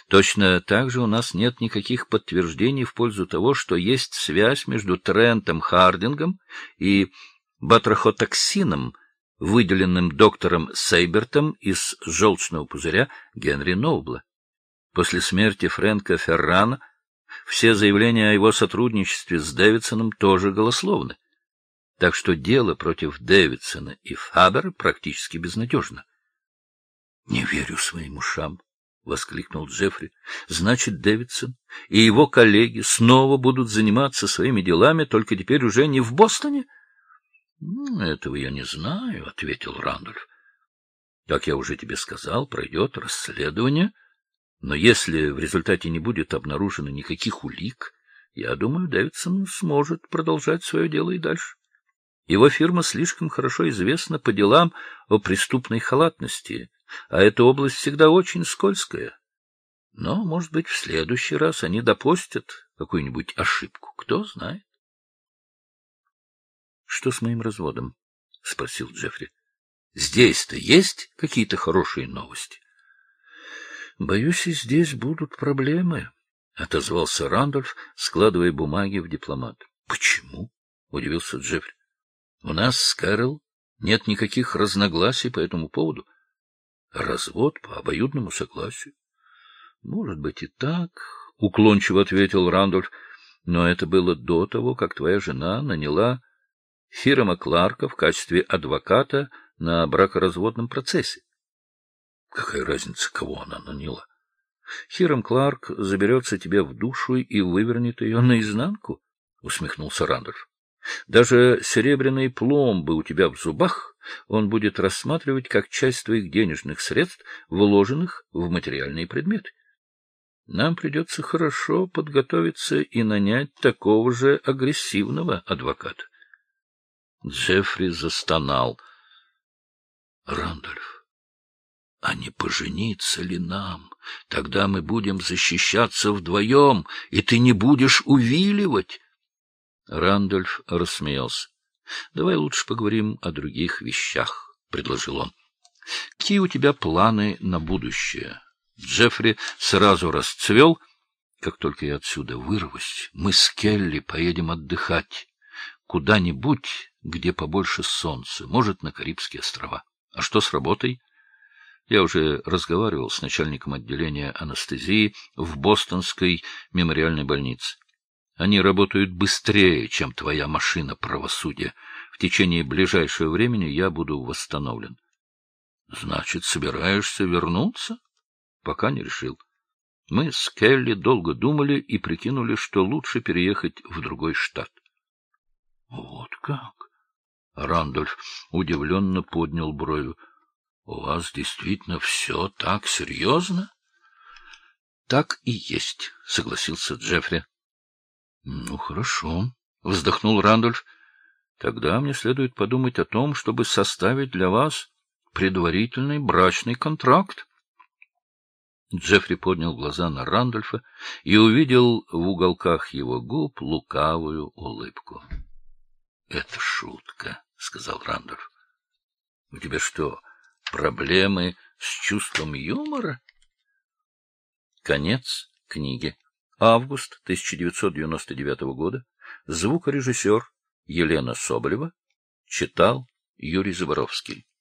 Точно так же у нас нет никаких подтверждений в пользу того, что есть связь между Трентом Хардингом и батрахотоксином, выделенным доктором Сейбертом из желчного пузыря Генри Ноубла. После смерти Фрэнка Феррана все заявления о его сотрудничестве с Дэвидсоном тоже голословны. Так что дело против Дэвидсона и Фабера практически безнадежно. — Не верю своим ушам, — воскликнул Джеффри. — Значит, Дэвидсон и его коллеги снова будут заниматься своими делами, только теперь уже не в Бостоне? — Этого я не знаю, — ответил Рандольф. — Как я уже тебе сказал, пройдет расследование, но если в результате не будет обнаружено никаких улик, я думаю, Дэвидсон сможет продолжать свое дело и дальше. Его фирма слишком хорошо известна по делам о преступной халатности, а эта область всегда очень скользкая. Но, может быть, в следующий раз они допустят какую-нибудь ошибку, кто знает. — Что с моим разводом? — спросил Джеффри. — Здесь-то есть какие-то хорошие новости? — Боюсь, и здесь будут проблемы, — отозвался Рандольф, складывая бумаги в дипломат. — Почему? — удивился Джеффри. — У нас с Кэрол нет никаких разногласий по этому поводу. Развод по обоюдному согласию. — Может быть и так, — уклончиво ответил Рандольф, — но это было до того, как твоя жена наняла Хирама Кларка в качестве адвоката на бракоразводном процессе. — Какая разница, кого она наняла? Хирам Кларк заберется тебе в душу и вывернет ее наизнанку, — усмехнулся Рандольф. Даже серебряные пломбы у тебя в зубах он будет рассматривать как часть твоих денежных средств, вложенных в материальные предметы. Нам придется хорошо подготовиться и нанять такого же агрессивного адвоката. Джеффри застонал. — Рандольф, а не пожениться ли нам? Тогда мы будем защищаться вдвоем, и ты не будешь увиливать. Рандольф рассмеялся. — Давай лучше поговорим о других вещах, — предложил он. — Какие у тебя планы на будущее? Джеффри сразу расцвел. — Как только я отсюда вырвусь, мы с Келли поедем отдыхать. Куда-нибудь, где побольше солнца, может, на Карибские острова. А что с работой? Я уже разговаривал с начальником отделения анестезии в Бостонской мемориальной больнице. Они работают быстрее, чем твоя машина правосудия. В течение ближайшего времени я буду восстановлен. — Значит, собираешься вернуться? — Пока не решил. Мы с Келли долго думали и прикинули, что лучше переехать в другой штат. — Вот как? Рандольф удивленно поднял брови. — У вас действительно все так серьезно? — Так и есть, — согласился Джеффри. — Ну, хорошо, — вздохнул Рандольф. — Тогда мне следует подумать о том, чтобы составить для вас предварительный брачный контракт. Джеффри поднял глаза на Рандольфа и увидел в уголках его губ лукавую улыбку. — Это шутка, — сказал Рандольф. — У тебя что, проблемы с чувством юмора? Конец книги. Август 1999 года. Звукорежиссер Елена Соболева. Читал Юрий Заборовский.